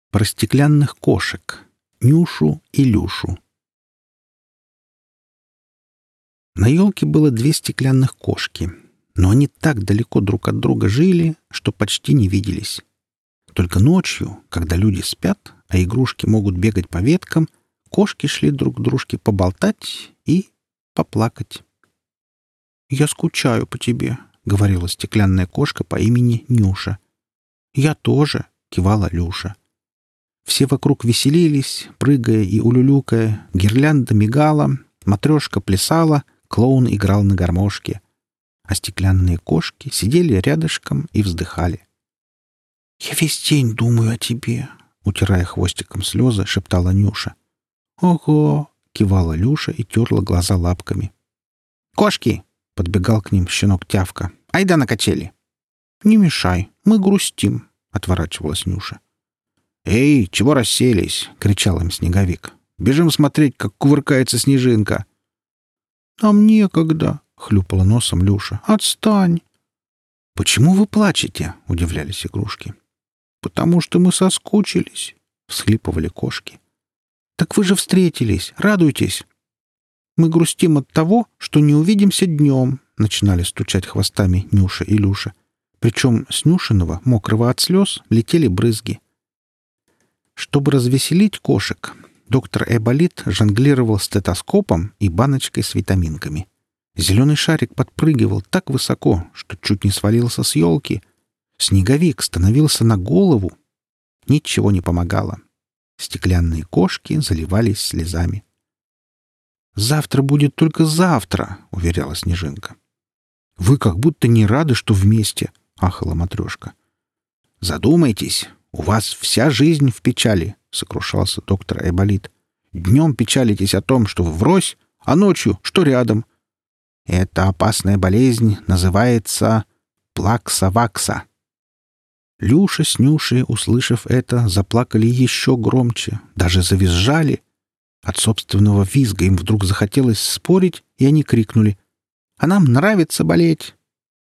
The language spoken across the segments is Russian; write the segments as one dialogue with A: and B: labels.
A: Про стеклянных кошек. Нюшу и Люшу. На елке было 2 стеклянных кошки, но они так далеко друг от друга жили, что почти не виделись. Только ночью, когда люди спят, а игрушки могут бегать по веткам, кошки шли друг к дружке поболтать и поплакать. «Я скучаю по тебе», — говорила стеклянная кошка по имени Нюша. «Я тоже», — кивала Люша. Все вокруг веселились, прыгая и улюлюкая, гирлянда мигала, матрешка плясала, клоун играл на гармошке, а стеклянные кошки сидели рядышком и вздыхали. «Я весь день думаю о тебе», — утирая хвостиком слезы, шептала Нюша. «Ого!» — кивала Люша и терла глаза лапками. «Кошки!» — подбегал к ним щенок Тявка. «Айда на качели!» «Не мешай, мы грустим», — отворачивалась Нюша. «Эй, чего расселись?» — кричал им Снеговик. «Бежим смотреть, как кувыркается снежинка!» «Нам некогда!» — хлюпала носом Люша. «Отстань!» «Почему вы плачете?» — удивлялись игрушки. «Потому что мы соскучились», — всхлипывали кошки. «Так вы же встретились! Радуйтесь!» «Мы грустим от того, что не увидимся днем», — начинали стучать хвостами Нюша и Люша. Причем с Нюшиного, мокрого от слез, летели брызги. Чтобы развеселить кошек, доктор Айболит жонглировал стетоскопом и баночкой с витаминками. Зеленый шарик подпрыгивал так высоко, что чуть не свалился с елки. Снеговик становился на голову. Ничего не помогало. Стеклянные кошки заливались слезами. «Завтра будет только завтра», — уверяла Снежинка. «Вы как будто не рады, что вместе», — ахала Матрешка. «Задумайтесь, у вас вся жизнь в печали», — сокрушался доктор Айболит. «Днем печалитесь о том, что вы врозь, а ночью, что рядом. Эта опасная болезнь называется плакса-вакса». Люша с Нюшей, услышав это, заплакали еще громче, даже завизжали. От собственного визга им вдруг захотелось спорить, и они крикнули: «А нам нравится болеть!»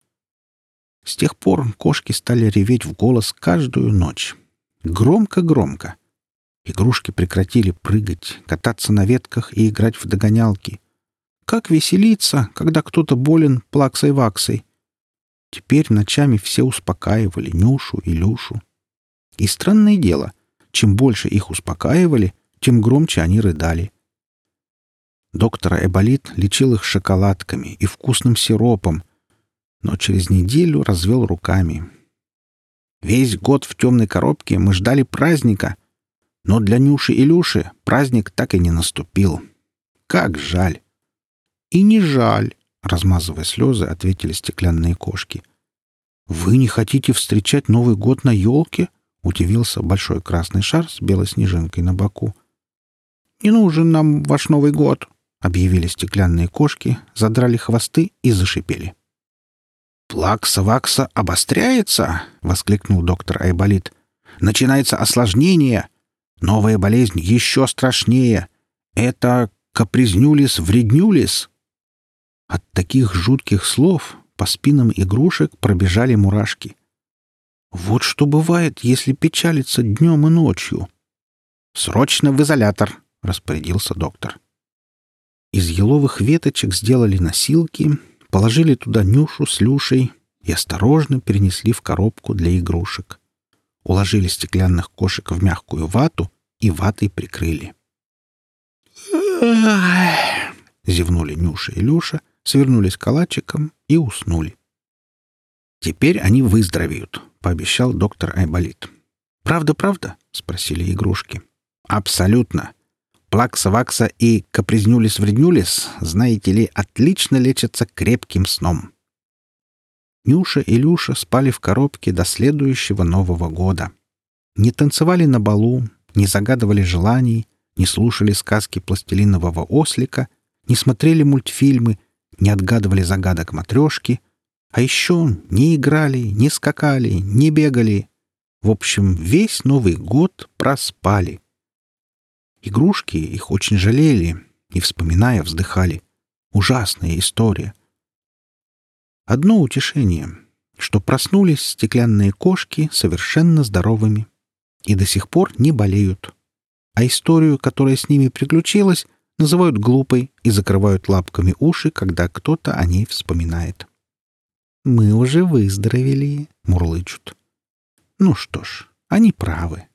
A: С тех пор кошки стали реветь в голос каждую ночь. Громко-громко. Игрушки прекратили прыгать, кататься на ветках и играть в догонялки. Как веселиться, когда кто-то болен плаксой-ваксой? Теперь ночами все успокаивали Нюшу и Люшу. И странное дело, чем больше их успокаивали, тем громче они рыдали. Доктор Айболит лечил их шоколадками и вкусным сиропом, но через неделю развел руками. Весь год в темной коробке мы ждали праздника, но для Нюши и Люши праздник так и не наступил. Как жаль! И не жаль, размазывая слезы, ответили стеклянные кошки. «Вы не хотите встречать Новый год на елке?» — удивился большой красный шар с белой снежинкой на боку. «Не нужен нам ваш Новый год», — объявили стеклянные кошки, задрали хвосты и зашипели. «Плакса-вакса обостряется!» — воскликнул доктор Айболит. «Начинается осложнение. Новая болезнь еще страшнее. Это капризнюлис-вреднюлис». От таких жутких слов по спинам игрушек пробежали мурашки. «Вот что бывает, если печалиться днем и ночью!» «Срочно в изолятор!» — распорядился доктор. Из еловых веточек сделали носилки, положили туда Нюшу с Люшей и осторожно перенесли в коробку для игрушек. Уложили стеклянных кошек в мягкую вату и ватой прикрыли. Зевнули Нюша и Люша, свернулись калачиком и уснули. «Теперь они выздоровеют», — пообещал доктор Айболит. «Правда-правда?» — спросили игрушки. «Абсолютно. Плакса-вакса и капризнюлис-вреднюлис, знаете ли, отлично лечатся крепким сном». Нюша и Люша спали в коробке до следующего Нового года. Не танцевали на балу, не загадывали желаний, не слушали сказки пластилинового ослика, не смотрели мультфильмы, не отгадывали загадок Матрешки, а еще не играли, не скакали, не бегали. В общем, весь Новый год проспали. Игрушки их очень жалели и, вспоминая, вздыхали. Ужасная история. Одно утешение, что проснулись стеклянные кошки совершенно здоровыми. и до сих пор не болеют. А историю, которая с ними приключилась, называют глупой и закрывают лапками уши, когда кто-то о ней вспоминает. «Мы уже выздоровели», — мурлычут. Ну что ж, они правы.